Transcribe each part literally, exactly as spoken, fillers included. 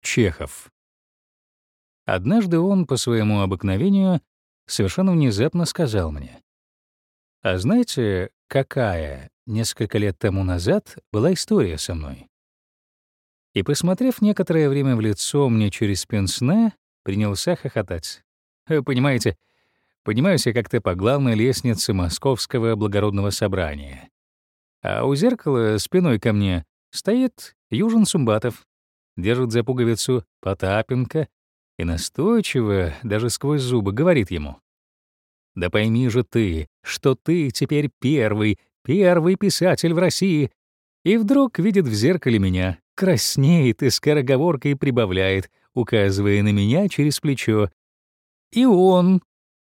Чехов. Однажды он, по своему обыкновению, совершенно внезапно сказал мне: «А знаете, какая несколько лет тому назад была история со мной?» И, посмотрев некоторое время в лицо мне через пенсне, принялся хохотать. Э, Понимаете, поднимаюсь я как-то по главной лестнице Московского благородного собрания. А у зеркала спиной ко мне стоит Южин Сумбатов, держит за пуговицу Потапенко и настойчиво, даже сквозь зубы, говорит ему: «Да пойми же ты, что ты теперь первый, первый писатель в России». И вдруг видит в зеркале меня, краснеет и скороговоркой прибавляет, указывая на меня через плечо: «И он».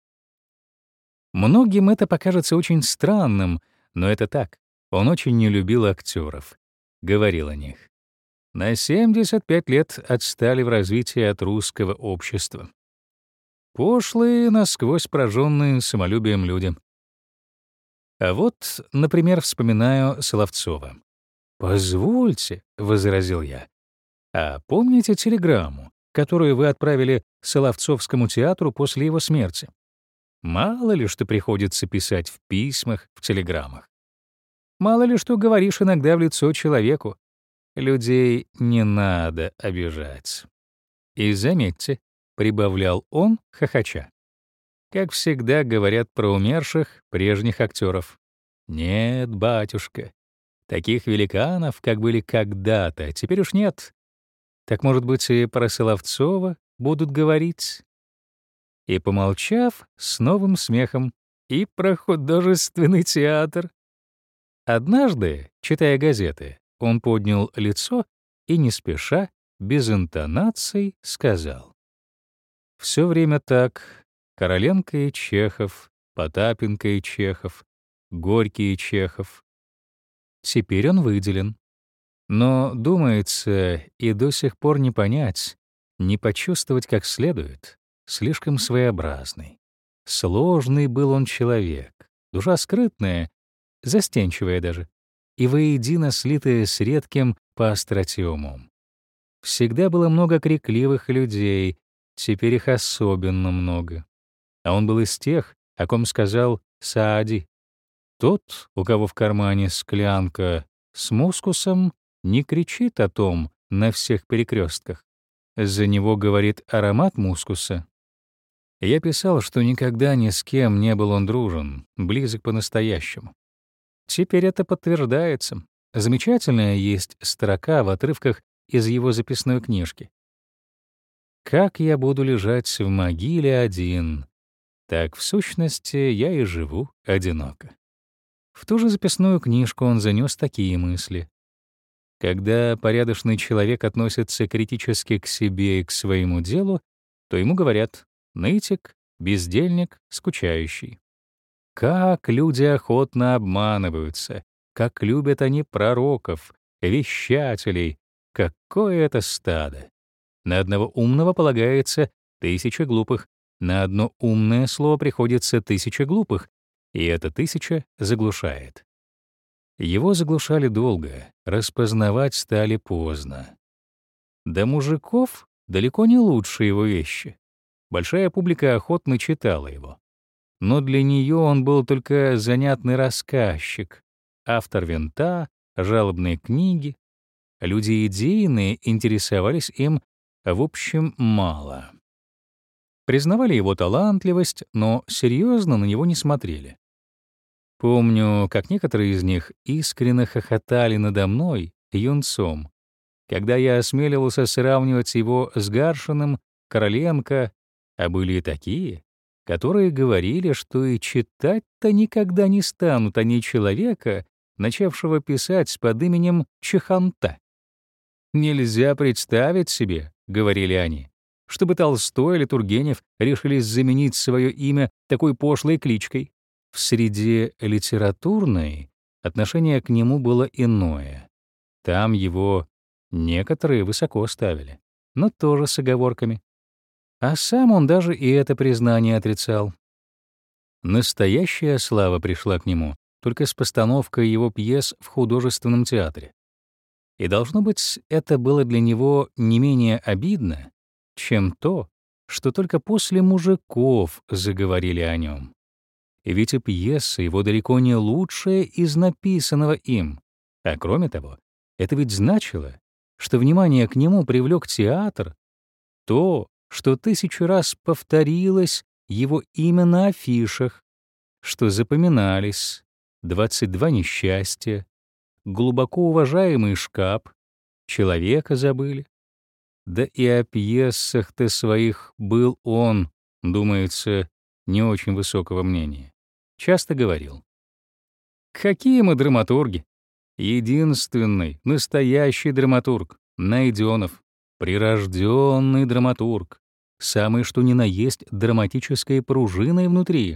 Многим это покажется очень странным, но это так. Он очень не любил актеров. Говорил о них: на семьдесят пять лет отстали в развитии от русского общества. Пошлые, насквозь пораженные самолюбием люди. А вот, например, вспоминаю Соловцова. «Позвольте», — возразил я, — «а помните телеграмму, которую вы отправили Соловцовскому театру после его смерти? Мало ли что приходится писать в письмах, в телеграммах. Мало ли что говоришь иногда в лицо человеку. Людей не надо обижать». И заметьте, — прибавлял он, хохоча, — как всегда говорят про умерших прежних актеров. Нет, батюшка, таких великанов, как были когда-то, теперь уж нет. Так, может быть, и про Соловцова будут говорить? И, помолчав, с новым смехом: и про художественный театр. Однажды, читая газеты, он поднял лицо и, не спеша, без интонаций, сказал: «Всё время так. Короленко и Чехов, Потапенко и Чехов, Горький и Чехов. Теперь он выделен. Но, думается, и до сих пор не понять, не почувствовать как следует. Слишком своеобразный. Сложный был он человек, душа скрытная, застенчивая даже, и воедино слитая с редким по остроте умом. Всегда было много крикливых людей, теперь их особенно много. А он был из тех, о ком сказал Саади: тот, у кого в кармане склянка с мускусом, не кричит о том на всех перекрестках. За него говорит аромат мускуса». Я писал, что никогда ни с кем не был он дружен, близок по-настоящему. Теперь это подтверждается. Замечательная есть строка в отрывках из его записной книжки. «Как я буду лежать в могиле один, так, в сущности, я и живу одиноко». В ту же записную книжку он занес такие мысли: когда порядочный человек относится критически к себе и к своему делу, то ему говорят: нытик, бездельник, скучающий. Как люди охотно обманываются, как любят они пророков, вещателей, какое это стадо! На одного умного полагается тысяча глупых, на одно умное слово приходится тысяча глупых, и эта тысяча заглушает. Его заглушали долго, распознавать стали поздно. До мужиков далеко не лучшие его вещи. Большая публика охотно читала его. Но для нее он был только занятный рассказчик, автор «Винта», жалобной книги. Люди идейные интересовались им, в общем, мало. Признавали его талантливость, но серьезно на него не смотрели. Помню, как некоторые из них искренне хохотали надо мной, юнцом, когда я осмеливался сравнивать его с Гаршиным, Короленко, а были и такие, которые говорили, что и читать-то никогда не станут они человека, начавшего писать под именем Чеханта. «Нельзя представить себе, — говорили они, — чтобы Толстой или Тургенев решились заменить свое имя такой пошлой кличкой». В среде литературной отношение к нему было иное. Там его некоторые высоко ставили, но тоже с оговорками. А сам он даже и это признание отрицал. Настоящая слава пришла к нему только с постановкой его пьес в художественном театре. И, должно быть, это было для него не менее обидно, чем то, что только после мужиков заговорили о нем. И ведь и пьеса его далеко не лучшая из написанного им. А кроме того, это ведь значило, что внимание к нему привлек театр, то, что тысячу раз повторилось его имя на афишах, что запоминались двадцать два несчастья, глубоко уважаемый шкаф, человека забыли. Да и о пьесах-то своих был он, думается, не очень высокого мнения. Часто говорил: «Какие мы драматурги! Единственный, настоящий драматург — Найденов, прирожденный драматург, самый что ни на есть драматической пружиной внутри».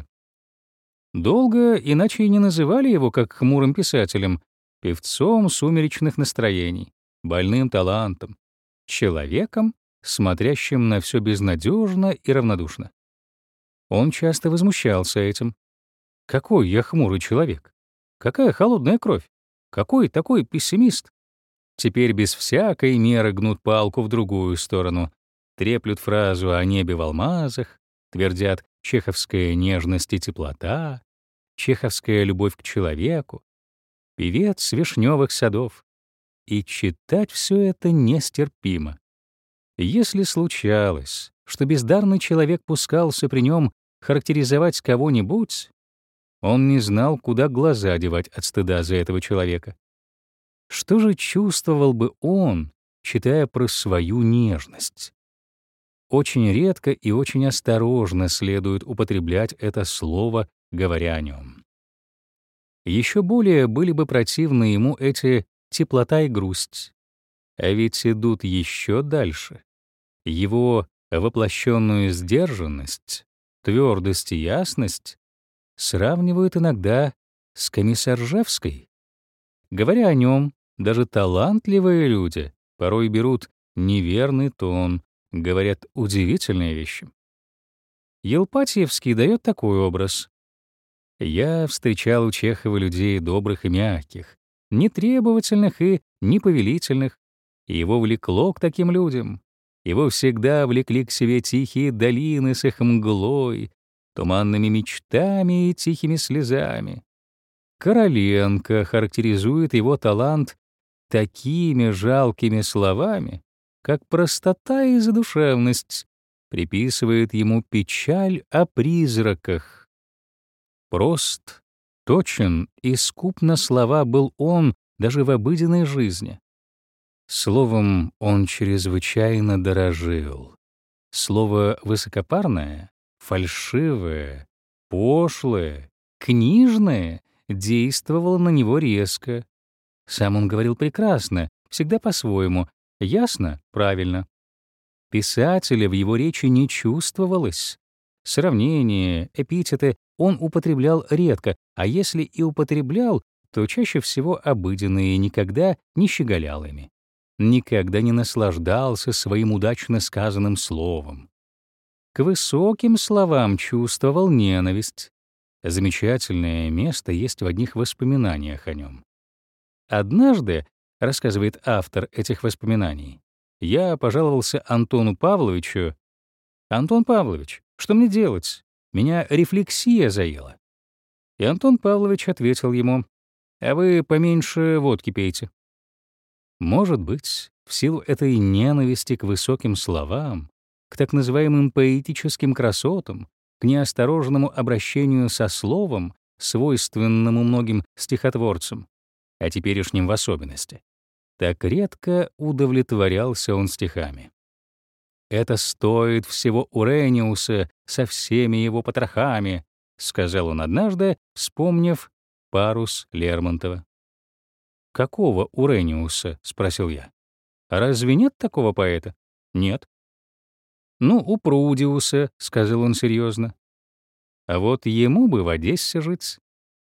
Долго иначе и не называли его, как хмурым писателем, певцом сумеречных настроений, больным талантом, человеком, смотрящим на все безнадежно и равнодушно. Он часто возмущался этим. «Какой я хмурый человек? Какая холодная кровь? Какой такой пессимист?» Теперь без всякой меры гнут палку в другую сторону, треплют фразу о небе в алмазах, твердят чеховская нежность и теплота, чеховская любовь к человеку, певец вишневых садов. И читать все это нестерпимо. Если случалось, что бездарный человек пускался при нем характеризовать кого-нибудь, он не знал, куда глаза девать от стыда за этого человека. Что же чувствовал бы он, читая про свою нежность? Очень редко и очень осторожно следует употреблять это слово, говоря о нем. Еще более были бы противны ему эти теплота и грусть. А ведь идут еще дальше. Его воплощенную сдержанность, твердость и ясность сравнивают иногда с Комиссаржевской. Говоря о нем, даже талантливые люди порой берут неверный тон, говорят удивительные вещи. Елпатьевский дает такой образ. «Я встречал у Чехова людей добрых и мягких, нетребовательных и неповелительных, и его влекло к таким людям. Его всегда влекли к себе тихие долины с их мглой, туманными мечтами и тихими слезами. Короленко характеризует его талант такими жалкими словами, как простота и задушевность, приписывает ему печаль о призраках. Прост, точен и скуп на слова был он даже в обыденной жизни. Словом, он чрезвычайно дорожил. Слово высокопарное, фальшивое, пошлое, книжное действовало на него резко. Сам он говорил прекрасно, всегда по-своему, ясно, правильно. Писателя в его речи не чувствовалось. Сравнения, эпитеты он употреблял редко, а если и употреблял, то чаще всего обыденные, никогда не щеголял ими. Никогда не наслаждался своим удачно сказанным словом. К высоким словам чувствовал ненависть. Замечательное место есть в одних воспоминаниях о нем. Однажды, рассказывает автор этих воспоминаний, я пожаловался Антону Павловичу: «Антон Павлович, что мне делать? Меня рефлексия заела». И Антон Павлович ответил ему: «А вы поменьше водки пейте». Может быть, в силу этой ненависти к высоким словам, к так называемым поэтическим красотам, к неосторожному обращению со словом, свойственному многим стихотворцам, а теперешним в особенности, так редко удовлетворялся он стихами. «Это стоит всего Урениуса со всеми его потрохами», — сказал он однажды, вспомнив «Парус» Лермонтова. «Какого Урениуса?» — спросил я. «Разве нет такого поэта?» «Нет». «Ну, у Прудиуса», — сказал он серьезно. «А вот ему бы в Одессе жить.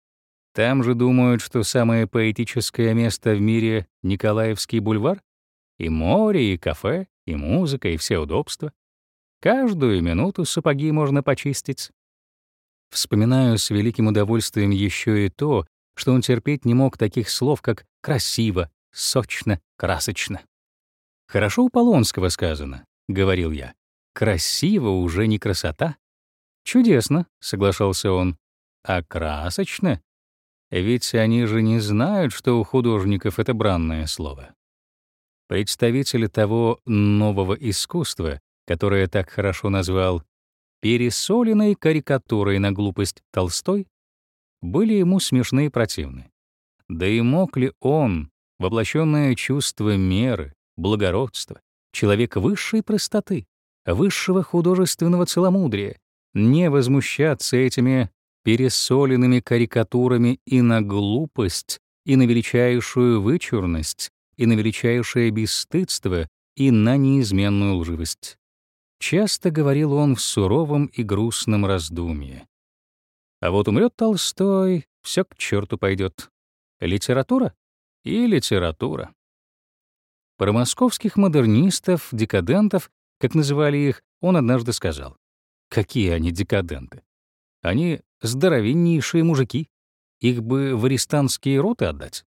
Там же думают, что самое поэтическое место в мире — Николаевский бульвар. И море, и кафе, и музыка, и все удобства. Каждую минуту сапоги можно почистить». Вспоминаю с великим удовольствием еще и то, что он терпеть не мог таких слов, как «красиво», сочно, красочно. «Хорошо у Полонского сказано», — говорил я. «Красиво уже не красота». «Чудесно», — соглашался он. «А красочно? Ведь они же не знают, что у художников это бранное слово». Представители того нового искусства, которое я так хорошо назвал пересоленной карикатурой на глупость Толстой, были ему смешны и противны. Да и мог ли он, воплощенное чувство меры, благородства, человек высшей простоты, высшего художественного целомудрия, не возмущаться этими пересоленными карикатурами и на глупость, и на величайшую вычурность, и на величайшее бесстыдство, и на неизменную лживость? Часто говорил он в суровом и грустном раздумье. А вот умрет Толстой, все к черту пойдет. Литература и литература. Про московских модернистов, декадентов, как называли их, он однажды сказал: «Какие они декаденты? Они здоровеннейшие мужики. Их бы в арестантские роты отдать».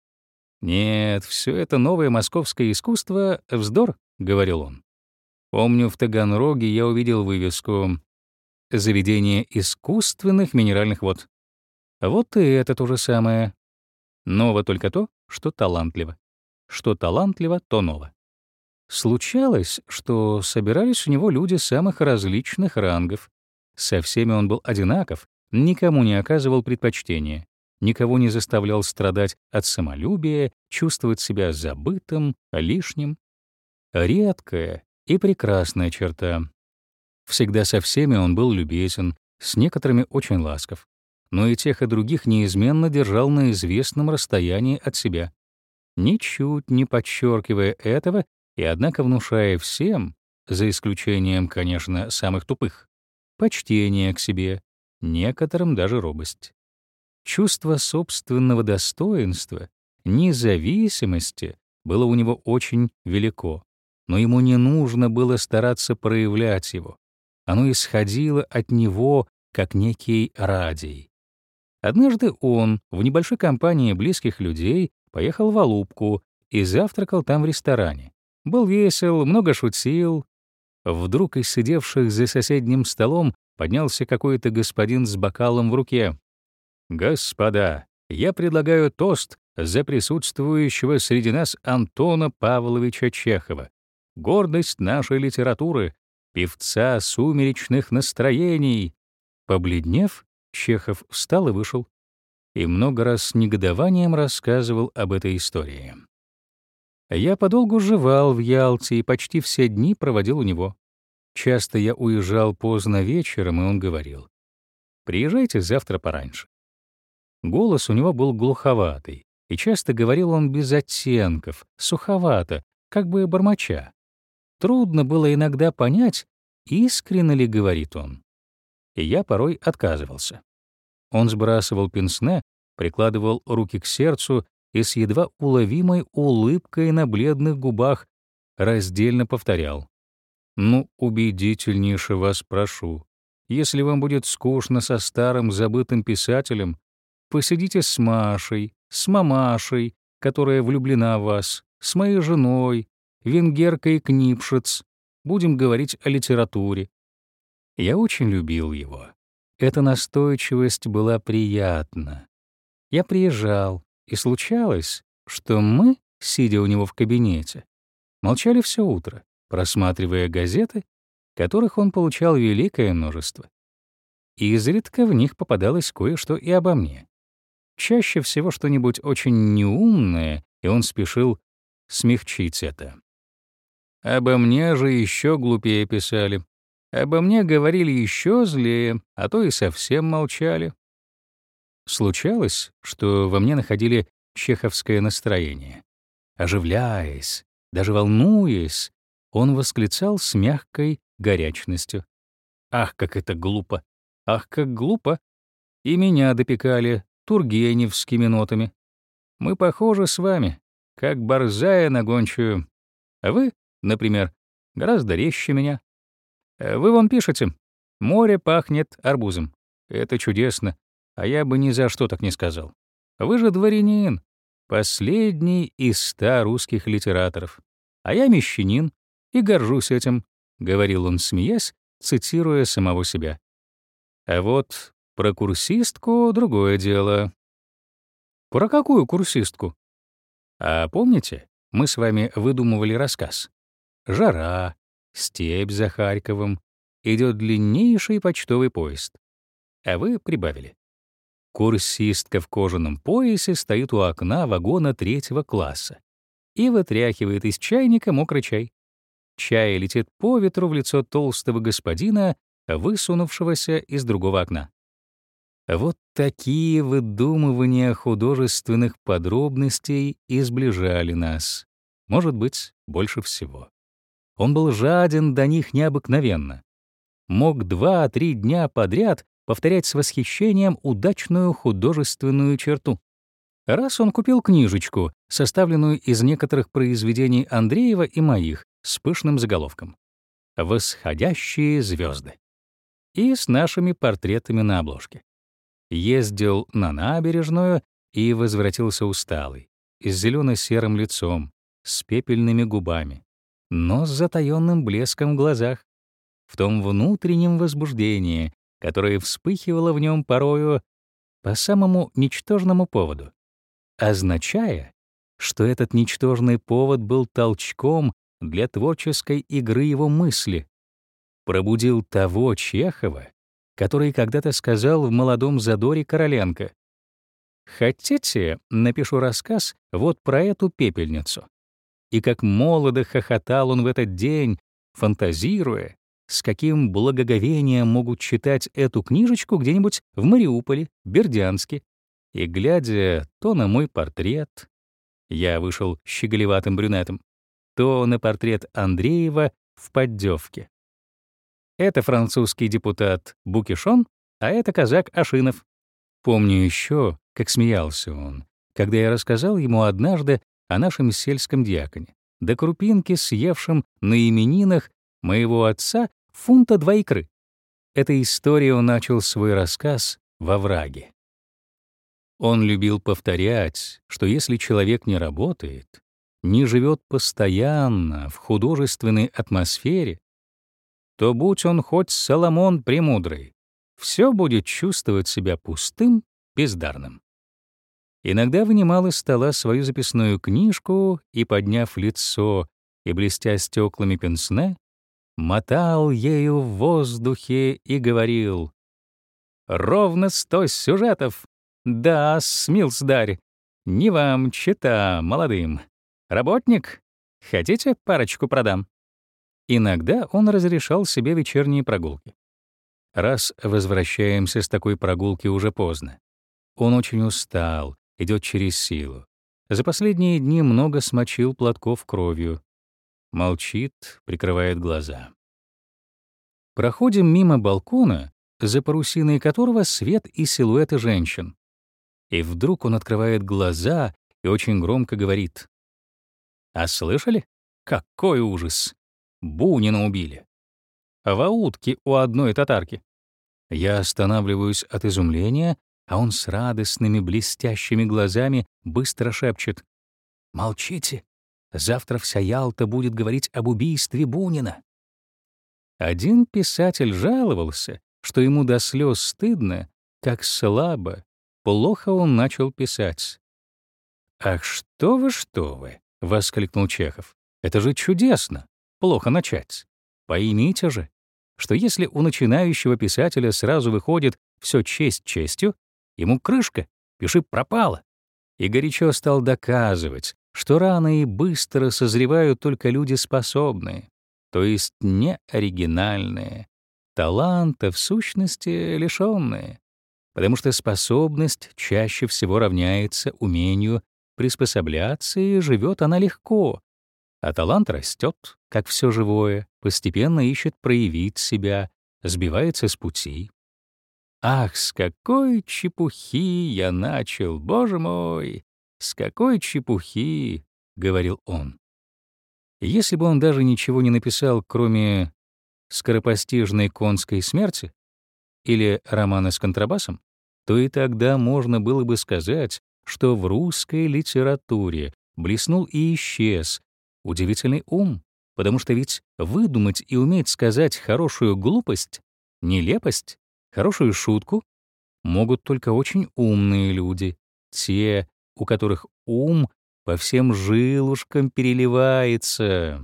«Нет, все это новое московское искусство — вздор», — говорил он. Помню, в Таганроге я увидел вывеску «Заведение искусственных минеральных вод». Вот и это то же самое. Ново только то, что талантливо. Что талантливо, то ново. Случалось, что собирались у него люди самых различных рангов. Со всеми он был одинаков, никому не оказывал предпочтения, никого не заставлял страдать от самолюбия, чувствовать себя забытым, лишним. Редкая и прекрасная черта. Всегда со всеми он был любезен, с некоторыми очень ласков, но и тех, и других неизменно держал на известном расстоянии от себя, ничуть не подчеркивая этого и, однако, внушая всем, за исключением, конечно, самых тупых, почтение к себе, некоторым даже робость. Чувство собственного достоинства, независимости было у него очень велико, но ему не нужно было стараться проявлять его. Оно исходило от него, как некий радий. Однажды он в небольшой компании близких людей поехал в Алупку и завтракал там в ресторане. Был весел, много шутил. Вдруг из сидевших за соседним столом поднялся какой-то господин с бокалом в руке. «Господа, я предлагаю тост за присутствующего среди нас Антона Павловича Чехова, гордость нашей литературы, певца сумеречных настроений». Побледнев, Чехов встал и вышел, и много раз с негодованием рассказывал об этой истории. Я подолгу жевал в Ялте и почти все дни проводил у него. Часто я уезжал поздно вечером, и он говорил: «Приезжайте завтра пораньше». Голос у него был глуховатый, и часто говорил он без оттенков, суховато, как бы бормоча. Трудно было иногда понять, искренне ли говорит он. И я порой отказывался. Он сбрасывал пенсне, прикладывал руки к сердцу и с едва уловимой улыбкой на бледных губах раздельно повторял: «Ну, убедительнейше вас прошу, если вам будет скучно со старым забытым писателем, посидите с Машей, с мамашей, которая влюблена в вас, с моей женой, венгеркой Книпшиц, будем говорить о литературе». Я очень любил его. Эта настойчивость была приятна. Я приезжал, и случалось, что мы, сидя у него в кабинете, молчали все утро, просматривая газеты, которых он получал великое множество. И изредка в них попадалось кое-что и обо мне. Чаще всего что-нибудь очень неумное, и он спешил смягчить это. Обо мне же еще глупее писали. Обо мне говорили еще злее, а то и совсем молчали. Случалось, что во мне находили чеховское настроение. Оживляясь, даже волнуясь, он восклицал с мягкой горячностью: «Ах, как это глупо! Ах, как глупо!» И меня допекали тургеневскими нотами. Мы похожи с вами, как борзая на гончую. А вы, например, гораздо резче меня. Вы вон пишете: «Море пахнет арбузом». Это чудесно, а я бы ни за что так не сказал. Вы же дворянин. Последний из ста русских литераторов. А я мещанин и горжусь этим, — говорил он, смеясь, цитируя самого себя. А вот про курсистку — другое дело. Про какую курсистку? А помните, мы с вами выдумывали рассказ? Жара, степь за Харьковом, идет длиннейший почтовый поезд. А вы прибавили. Курсистка в кожаном поясе стоит у окна вагона третьего класса и вытряхивает из чайника мокрый чай. Чай летит по ветру в лицо толстого господина, высунувшегося из другого окна. Вот такие выдумывания художественных подробностей и сближали нас. Может быть, больше всего. Он был жаден до них необыкновенно. Мог два-три дня подряд повторять с восхищением удачную художественную черту. Раз он купил книжечку, составленную из некоторых произведений Андреева и моих, с пышным заголовком «Восходящие звезды» и с нашими портретами на обложке. Ездил на набережную и возвратился усталый, с зелено-серым лицом, с пепельными губами, но с затаённым блеском в глазах, в том внутреннем возбуждении, которое вспыхивало в нем порою по самому ничтожному поводу, означая, что этот ничтожный повод был толчком для творческой игры его мысли, пробудил того Чехова, который когда-то сказал в молодом задоре Короленко: «Хотите, напишу рассказ вот про эту пепельницу». И как молодо хохотал он в этот день, фантазируя, с каким благоговением могут читать эту книжечку где-нибудь в Мариуполе, Бердянске, и глядя то на мой портрет, я вышел щеголеватым брюнетом, то на портрет Андреева в поддевке. Это французский депутат Букишон, а это казак Ашинов. Помню еще, как смеялся он, когда я рассказал ему однажды о нашем сельском дьяконе, до крупинки съевшем на именинах моего отца фунта два икры. Этой историей он начал свой рассказ во враге. Он любил повторять, что если человек не работает, не живет постоянно в художественной атмосфере, то будь он хоть Соломон Премудрый, все будет чувствовать себя пустым, бездарным. Иногда вынимал из стола свою записную книжку и, подняв лицо и блестя стеклами пенсне, мотал ею в воздухе и говорил: «Ровно сто сюжетов! Да, смилсдарь, не вам, чета, молодым. Работник? Хотите, парочку продам?» Иногда он разрешал себе вечерние прогулки. Раз возвращаемся с такой прогулки уже поздно. Он очень устал, идет через силу. За последние дни много смочил платков кровью. Молчит, прикрывает глаза. Проходим мимо балкона, за парусиной которого свет и силуэты женщин. И вдруг он открывает глаза и очень громко говорит: «А слышали? Какой ужас! Бунина убили. В аутке у одной татарки». Я останавливаюсь от изумления, а он с радостными блестящими глазами быстро шепчет: «Молчите, завтра вся Ялта будет говорить об убийстве Бунина». Один писатель жаловался, что ему до слез стыдно, как слабо, плохо он начал писать. «Ах, что вы, что вы!» — воскликнул Чехов. «Это же чудесно! Плохо начать. Поймите же, что если у начинающего писателя сразу выходит все честь честью, ему крышка, пиши пропало». И горячо стал доказывать, что рано и быстро созревают только люди способные, то есть не оригинальные, таланта в сущности лишённые, потому что способность чаще всего равняется умению приспосабляться, и живет она легко, а талант растет, как все живое, постепенно ищет проявить себя, сбивается с пути. «Ах, с какой чепухи я начал, боже мой! С какой чепухи!» — говорил он. Если бы он даже ничего не написал, кроме «Скоропостижной конской смерти» или романа с контрабасом, то и тогда можно было бы сказать, что в русской литературе блеснул и исчез удивительный ум, потому что ведь выдумать и уметь сказать хорошую глупость, нелепость, хорошую шутку могут только очень умные люди, те, у которых ум по всем жилушкам переливается.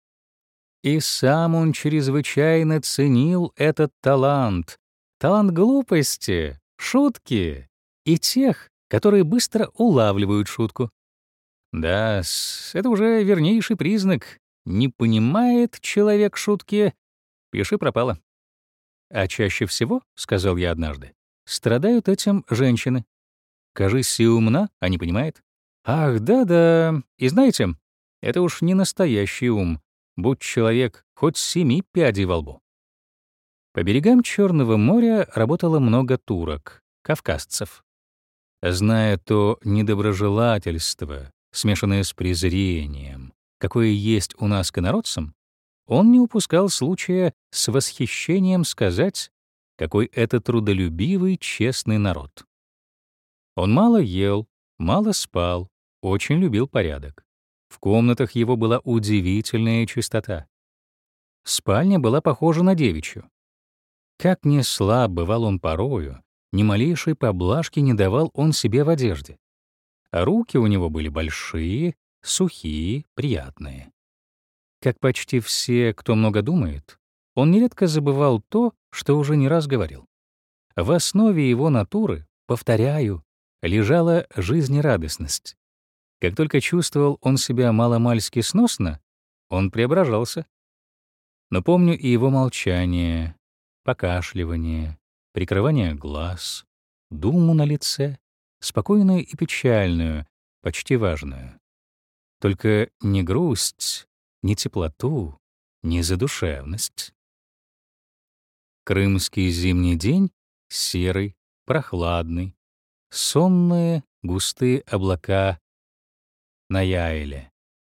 И сам он чрезвычайно ценил этот талант, талант глупости, шутки и тех, которые быстро улавливают шутку. Да, это уже вернейший признак. Не понимает человек шутки, пиши пропало. А чаще всего, — сказал я однажды, — страдают этим женщины. Кажись, и умна, а не понимает. Ах, да-да, и знаете, это уж не настоящий ум, будь человек хоть семи пядей во лбу. По берегам Черного моря работало много турок, кавказцев. Зная то недоброжелательство, смешанное с презрением, какое есть у нас к инородцам, он не упускал случая с восхищением сказать, какой это трудолюбивый, честный народ. Он мало ел, мало спал, очень любил порядок. В комнатах его была удивительная чистота. Спальня была похожа на девичью. Как ни слаб бывал он порою, ни малейшей поблажки не давал он себе в одежде. А руки у него были большие, сухие, приятные. Как почти все, кто много думает, он нередко забывал то, что уже не раз говорил. В основе его натуры, повторяю, лежала жизнерадостность. Как только чувствовал он себя маломальски сносно, он преображался. Но помню и его молчание, покашливание, прикрывание глаз, думу на лице, спокойную и печальную, почти важную. Только не грусть, не теплоту, не задушевность. Крымский зимний день серый, прохладный, сонные густые облака на Яйле.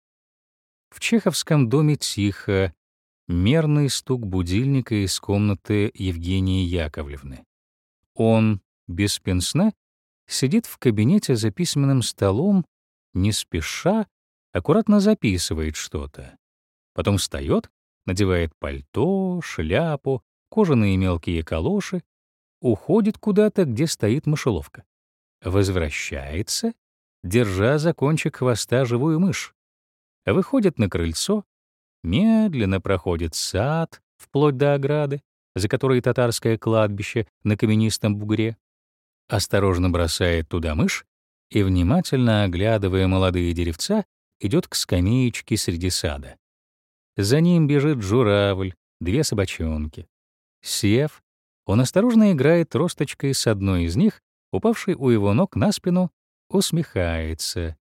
В чеховском доме тихо, мерный стук будильника из комнаты Евгении Яковлевны. Он, без пенсне, сидит в кабинете за письменным столом, не спеша, аккуратно записывает что-то. Потом встает, надевает пальто, шляпу, кожаные мелкие калоши, уходит куда-то, где стоит мышеловка. Возвращается, держа за кончик хвоста живую мышь. Выходит на крыльцо, медленно проходит сад, вплоть до ограды, за которой татарское кладбище на каменистом бугре, осторожно бросает туда мышь и, внимательно оглядывая молодые деревца, идет к скамеечке среди сада. За ним бежит журавль, две собачонки. Сев, он осторожно играет тросточкой с одной из них, упавшей у его ног на спину, усмехается.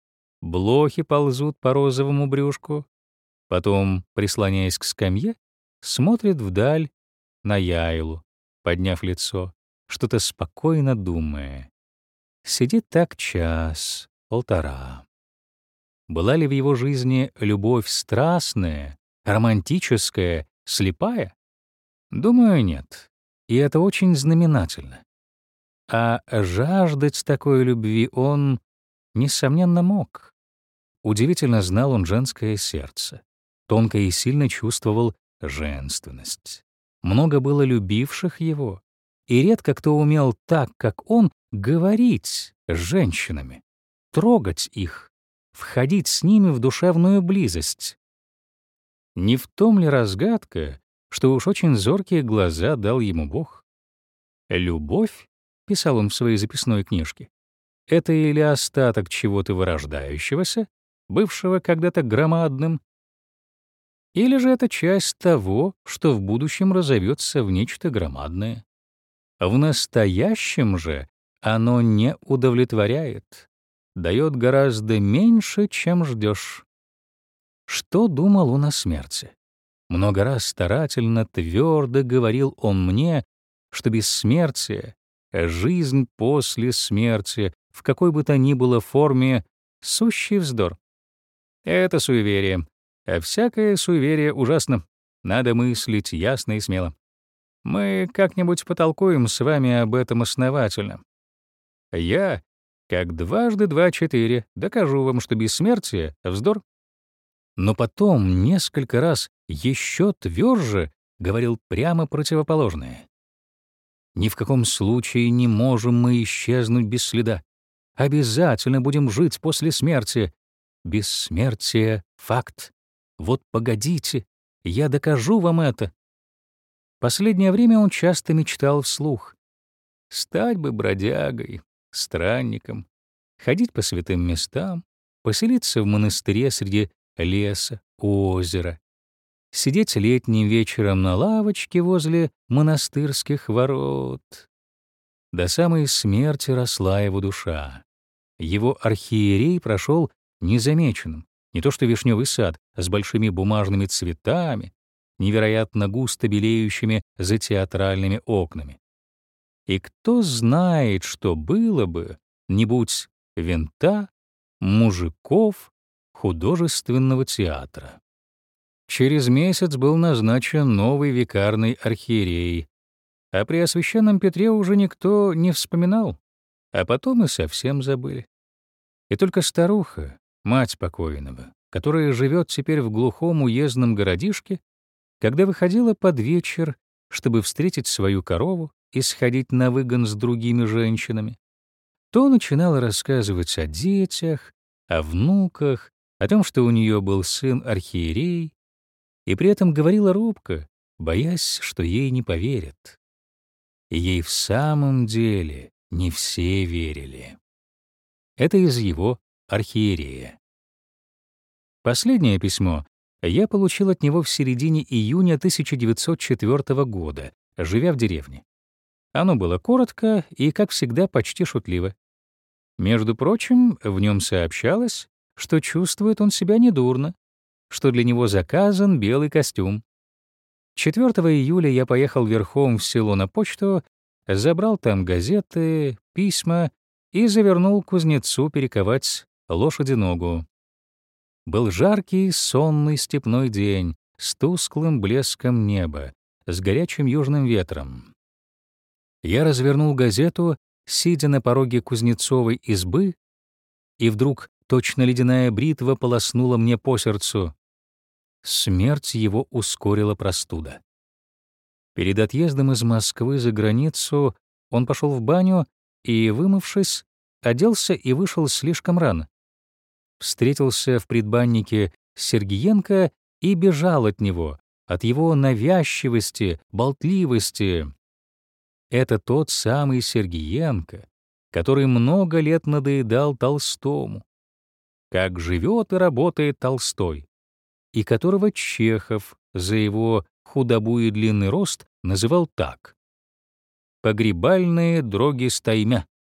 Блохи ползут по розовому брюшку. Потом, прислоняясь к скамье, смотрит вдаль на Яйлу, подняв лицо, что-то спокойно думая. Сидит так час, полтора. Была ли в его жизни любовь страстная, романтическая, слепая? Думаю, нет. И это очень знаменательно. А жаждать такой любви он, несомненно, мог. Удивительно знал он женское сердце. Тонко и сильно чувствовал женственность. Много было любивших его, и редко кто умел так, как он, говорить с женщинами, трогать их, входить с ними в душевную близость. Не в том ли разгадка, что уж очень зоркие глаза дал ему Бог? «Любовь», — писал он в своей записной книжке, — «это или остаток чего-то вырождающегося, бывшего когда-то громадным, или же это часть того, что в будущем разовьется в нечто громадное. В настоящем же оно не удовлетворяет, дает гораздо меньше, чем ждешь». Что думал он о смерти? Много раз старательно, твердо говорил он мне, что бессмертие, жизнь после смерти, в какой бы то ни было форме, сущий вздор. Это суеверие. А всякое суеверие ужасно. Надо мыслить ясно и смело. Мы как-нибудь потолкуем с вами об этом основательно. Я Как дважды два — четыре. Докажу вам, что бессмертие — вздор. Но потом несколько раз еще тверже говорил прямо противоположное. Ни в каком случае не можем мы исчезнуть без следа. Обязательно будем жить после смерти. Бессмертие — факт. Вот погодите, я докажу вам это. Последнее время он часто мечтал вслух. Стать бы бродягой, странником, ходить по святым местам, поселиться в монастыре среди леса, озера, сидеть летним вечером на лавочке возле монастырских ворот. До самой смерти росла его душа. Его архиерей прошел незамеченным. Не то что вишневый сад с большими бумажными цветами, невероятно густо белеющими за театральными окнами. И кто знает, что было бы, не будь винта, мужиков, художественного театра. Через месяц был назначен новый викарный архиерей, а при Освященном Петре уже никто не вспоминал, а потом и совсем забыли. И только старуха, мать покойного, которая живет теперь в глухом уездном городишке, когда выходила под вечер, чтобы встретить свою корову и сходить на выгон с другими женщинами, то начинала рассказывать о детях, о внуках, о том, что у нее был сын-архиерей, и при этом говорила робко, боясь, что ей не поверят. И ей в самом деле не все верили. Это из его архиерея. Последнее письмо я получил от него в середине июня тысяча девятьсот четвёртого года, живя в деревне. Оно было коротко и, как всегда, почти шутливо. Между прочим, в нем сообщалось, что чувствует он себя недурно, что для него заказан белый костюм. четвёртого июля я поехал верхом в село на почту, забрал там газеты, письма и завернул к кузнецу перековать лошади ногу. Был жаркий, сонный степной день с тусклым блеском неба, с горячим южным ветром. Я развернул газету, сидя на пороге кузнецовой избы, и вдруг точно ледяная бритва полоснула мне по сердцу. Смерть его ускорила простуда. Перед отъездом из Москвы за границу он пошел в баню и, вымывшись, оделся и вышел слишком рано. Встретился в предбаннике с Сергиенко и бежал от него, от его навязчивости, болтливости. Это тот самый Сергиенко, который много лет надоедал Толстому. Как живет и работает Толстой, и которого Чехов за его худобу и длинный рост называл так: «Погребальные дроги стаймя».